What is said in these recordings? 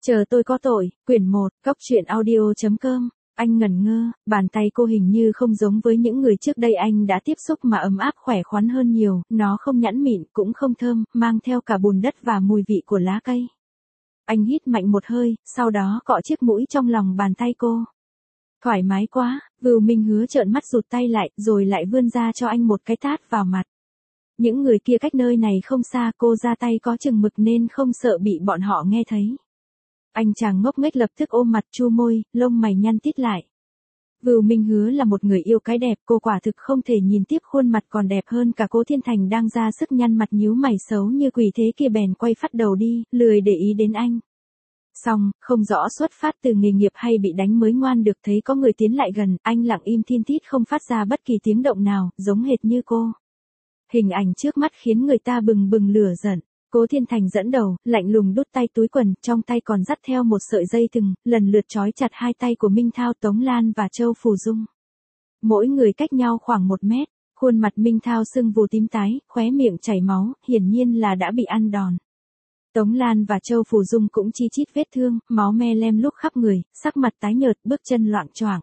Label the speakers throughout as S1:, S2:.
S1: Chờ tôi có tội, quyển 1, Cóc truyện audio.com. Anh ngẩn ngơ, bàn tay cô hình như không giống với những người trước đây anh đã tiếp xúc mà ấm áp khỏe khoắn hơn nhiều, nó không nhẵn mịn cũng không thơm, mang theo cả bùn đất và mùi vị của lá cây. Anh hít mạnh một hơi, sau đó cọ chiếc mũi trong lòng bàn tay cô. Thoải mái quá, Vưu Minh Hứa trợn mắt rụt tay lại, rồi lại vươn ra cho anh một cái tát vào mặt. Những người kia cách nơi này không xa, cô ra tay có chừng mực nên không sợ bị bọn họ nghe thấy. Anh chàng ngốc nghếch lập tức ôm mặt chu môi, lông mày nhăn tít lại. Vưu Minh Hứa là một người yêu cái đẹp, cô quả thực không thể nhìn tiếp khuôn mặt còn đẹp hơn cả Cố Thiên Thành đang ra sức nhăn mặt nhíu mày xấu như quỷ thế kia bèn quay phát đầu đi, lười để ý đến anh. Xong, không rõ xuất phát từ nghề nghiệp hay bị đánh mới ngoan được thấy có người tiến lại gần, anh lặng im thin thít không phát ra bất kỳ tiếng động nào, giống hệt như cô. Hình ảnh trước mắt khiến người ta bừng bừng lửa giận. Cố Thiên Thành dẫn đầu, lạnh lùng đút tay túi quần, trong tay còn dắt theo một sợi dây thừng, lần lượt trói chặt hai tay của Minh Thao, Tống Lan và Châu Phù Dung. Mỗi người cách nhau khoảng 1 mét, khuôn mặt Minh Thao sưng vù tím tái, khóe miệng chảy máu, hiển nhiên là đã bị ăn đòn. Tống Lan và Châu Phù Dung cũng chi chít vết thương, máu me lem luốc khắp người, sắc mặt tái nhợt, bước chân loạng choạng.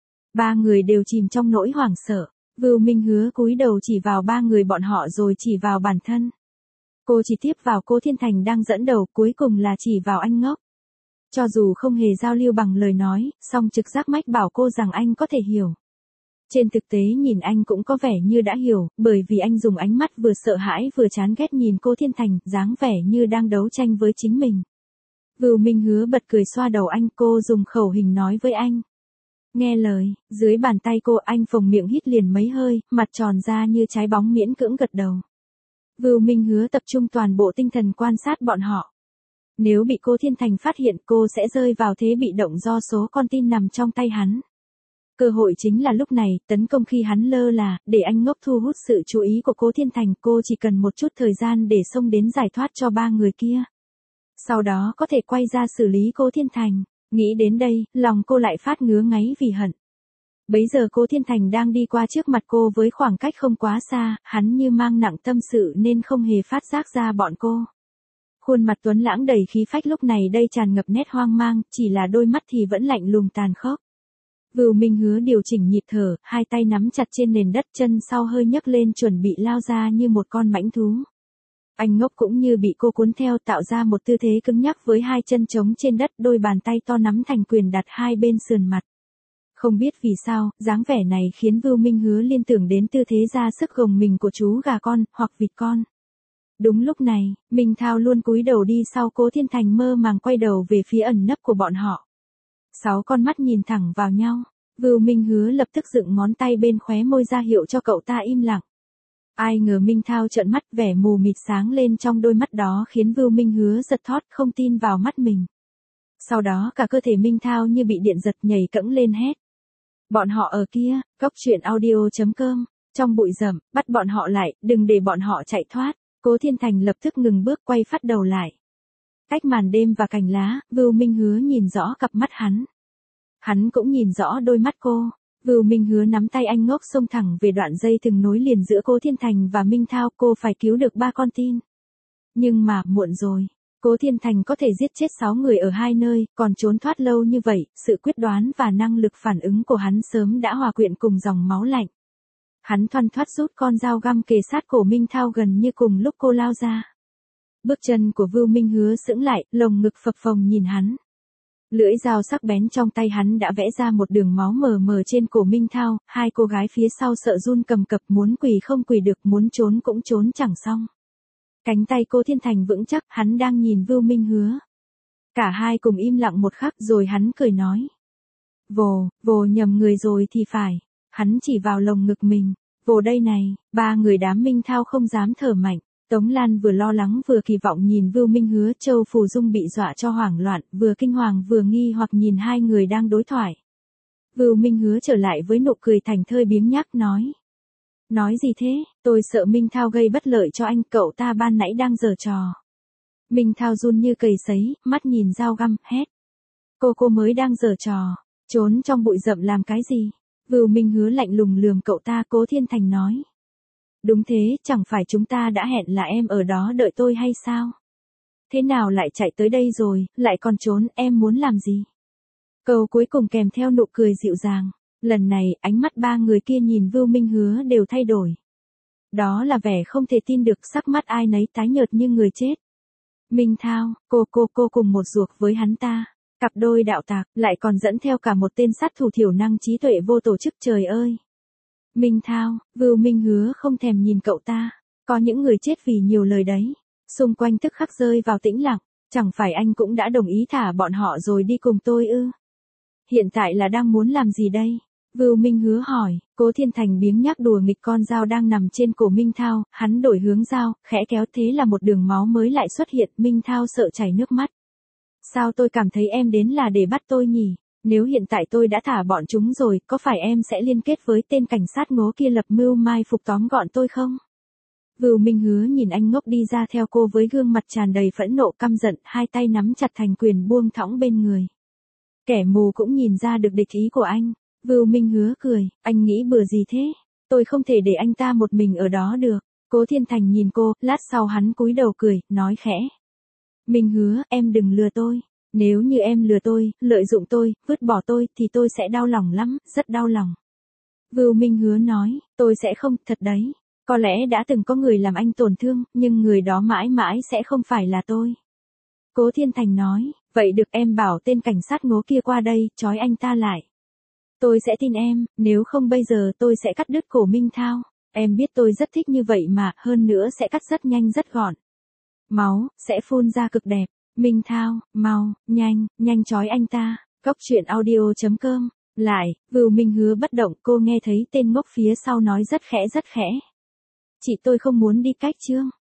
S1: Ba người đều chìm trong nỗi hoảng sợ. Vưu Minh Hứa cúi đầu chỉ vào ba người bọn họ rồi chỉ vào bản thân. Cô chỉ tiếp vào Cố Thiên Thành đang dẫn đầu, cuối cùng là chỉ vào anh ngốc. Cho dù không hề giao lưu bằng lời nói, song trực giác mách bảo cô rằng anh có thể hiểu. Trên thực tế nhìn anh cũng có vẻ như đã hiểu, bởi vì anh dùng ánh mắt vừa sợ hãi vừa chán ghét nhìn Cố Thiên Thành, dáng vẻ như đang đấu tranh với chính mình. Vưu Minh Hứa bật cười xoa đầu anh, cô dùng khẩu hình nói với anh. Nghe lời, dưới bàn tay cô anh phồng miệng hít liền mấy hơi, mặt tròn ra như trái bóng miễn cưỡng gật đầu. Vưu Minh Hứa tập trung toàn bộ tinh thần quan sát bọn họ. Nếu bị Cố Thiên Thành phát hiện cô sẽ rơi vào thế bị động do số con tin nằm trong tay hắn. Cơ hội chính là lúc này, tấn công khi hắn lơ là, để anh ngốc thu hút sự chú ý của Cố Thiên Thành, cô chỉ cần một chút thời gian để xông đến giải thoát cho ba người kia. Sau đó có thể quay ra xử lý Cố Thiên Thành. Nghĩ đến đây, lòng cô lại phát ngứa ngáy vì hận. Bấy giờ Cố Thiên Thành đang đi qua trước mặt cô với khoảng cách không quá xa, hắn như mang nặng tâm sự nên không hề phát giác ra bọn cô. Khuôn mặt tuấn lãng đầy khí phách lúc này đây tràn ngập nét hoang mang, chỉ là đôi mắt thì vẫn lạnh lùng tàn khốc. Vưu Minh Hứa điều chỉnh nhịp thở, hai tay nắm chặt trên nền đất, chân sau hơi nhấc lên chuẩn bị lao ra như một con mãnh thú. Anh ngốc cũng như bị cô cuốn theo tạo ra một tư thế cứng nhắc với hai chân trống trên đất, đôi bàn tay to nắm thành quyền đặt hai bên sườn mặt. Không biết vì sao, dáng vẻ này khiến Vưu Minh Hứa liên tưởng đến tư thế ra sức gồng mình của chú gà con, hoặc vịt con. Đúng lúc này, Minh Thao luôn cúi đầu đi sau Cố Thiên Thành mơ màng quay đầu về phía ẩn nấp của bọn họ. 6 con mắt nhìn thẳng vào nhau, Vưu Minh Hứa lập tức dựng ngón tay bên khóe môi ra hiệu cho cậu ta im lặng. Ai ngờ Minh Thao trợn mắt, vẻ mù mịt sáng lên trong đôi mắt đó khiến Vưu Minh Hứa giật thót, không tin vào mắt mình. Sau đó cả cơ thể Minh Thao như bị điện giật, nhảy cẫng lên hét. Bọn họ ở kia, Cóc truyện audio.com, trong bụi rậm, bắt bọn họ lại, đừng để bọn họ chạy thoát. Cố Thiên Thành lập tức ngừng bước, quay phát đầu lại. Cách màn đêm và cành lá, Vưu Minh Hứa nhìn rõ cặp mắt hắn. Hắn cũng nhìn rõ đôi mắt cô. Vưu Minh Hứa nắm tay anh ngốc xông thẳng về đoạn dây thừng nối liền giữa Cố Thiên Thành và Minh Thao, cô phải cứu được 3 con tin. Nhưng mà, muộn rồi. Cố Thiên Thành có thể giết chết 6 người ở 2 nơi, còn trốn thoát lâu như vậy, sự quyết đoán và năng lực phản ứng của hắn sớm đã hòa quyện cùng dòng máu lạnh. Hắn thoăn thoắt rút con dao găm kề sát cổ Minh Thao gần như cùng lúc cô lao ra. Bước chân của Vưu Minh Hứa sững lại, lồng ngực phập phồng nhìn hắn. Lưỡi dao sắc bén trong tay hắn đã vẽ ra một đường máu mờ mờ trên cổ Minh Thao, hai cô gái phía sau sợ run cầm cập, muốn quỳ không quỳ được, muốn trốn cũng trốn chẳng xong. Cánh tay Cố Thiên Thành vững chắc, hắn đang nhìn Vưu Minh Hứa. Cả hai cùng im lặng một khắc rồi hắn cười nói. Vồ nhầm người rồi thì phải. Hắn chỉ vào lồng ngực mình. Vồ đây này, 3 người đám Minh Thao không dám thở mạnh. Tống Lan vừa lo lắng vừa kỳ vọng nhìn Vưu Minh Hứa, Châu Phù Dung bị dọa cho hoảng loạn, vừa kinh hoàng vừa nghi hoặc nhìn hai người đang đối thoại. Vưu Minh Hứa trở lại với nụ cười thành thơi biếng nhác nói. Nói gì thế, tôi sợ Minh Thao gây bất lợi cho anh, cậu ta ban nãy đang giở trò. Minh Thao run như cầy sấy, mắt nhìn dao găm, hét. Cô mới đang giở trò, trốn trong bụi rậm làm cái gì? Vưu Minh Hứa lạnh lùng lườm cậu ta. Cố Thiên Thành nói. Đúng thế, chẳng phải chúng ta đã hẹn là em ở đó đợi tôi hay sao? thế nào lại chạy tới đây rồi, lại còn trốn, em muốn làm gì? Câu cuối cùng kèm theo nụ cười dịu dàng. Lần này, ánh mắt ba người kia nhìn Vưu Minh Hứa đều thay đổi. Đó là vẻ không thể tin được, sắc mắt ai nấy tái nhợt như người chết. Minh Thao, cô cùng một ruột với hắn ta. Cặp đôi đạo tặc, lại còn dẫn theo cả một tên sát thủ thiểu năng trí tuệ vô tổ chức, trời ơi. Minh Thao, Vưu Minh Hứa không thèm nhìn cậu ta. Có những người chết vì nhiều lời đấy. Xung quanh tức khắc rơi vào tĩnh lặng. Chẳng phải anh cũng đã đồng ý thả bọn họ rồi đi cùng tôi ư? Hiện tại là đang muốn làm gì đây? Vưu Minh Hứa hỏi. Cố Thiên Thành biếng nhác đùa nghịch con dao đang nằm trên cổ Minh Thao, hắn đổi hướng dao, khẽ kéo, thế là một đường máu mới lại xuất hiện. Minh Thao sợ chảy nước mắt. Sao tôi cảm thấy em đến là để bắt tôi nhỉ? Nếu hiện tại tôi đã thả bọn chúng rồi, có phải em sẽ liên kết với tên cảnh sát ngố kia lập mưu mai phục tóm gọn tôi không? Vưu Minh Hứa nhìn anh ngốc đi ra theo cô với gương mặt tràn đầy phẫn nộ căm giận, hai tay nắm chặt thành quyền buông thõng bên người. Kẻ mù cũng nhìn ra được địch ý của anh. Vưu Minh Hứa cười, anh nghĩ bừa gì thế? Tôi không thể để anh ta một mình ở đó được. Cố Thiên Thành nhìn cô, lát sau hắn cúi đầu cười, nói khẽ. Minh Hứa, em đừng lừa tôi. Nếu như em lừa tôi, lợi dụng tôi, vứt bỏ tôi, thì tôi sẽ đau lòng lắm, rất đau lòng. Vưu Minh Hứa nói, tôi sẽ không, thật đấy. Có lẽ đã từng có người làm anh tổn thương, nhưng người đó mãi mãi sẽ không phải là tôi. Cố Thiên Thành nói, vậy được, em bảo tên cảnh sát ngố kia qua đây, trói anh ta lại. Tôi sẽ tin em, nếu không bây giờ tôi sẽ cắt đứt cổ Minh Thao. Em biết tôi rất thích như vậy mà, hơn nữa sẽ cắt rất nhanh rất gọn. Máu, sẽ phun ra cực đẹp. Minh Thao, mau, nhanh trói anh ta. Cốc truyện audio.com. Lại, Vưu Minh Hứa bất động, cô nghe thấy tên ngốc phía sau nói rất khẽ. Chị tôi không muốn đi cách Trương.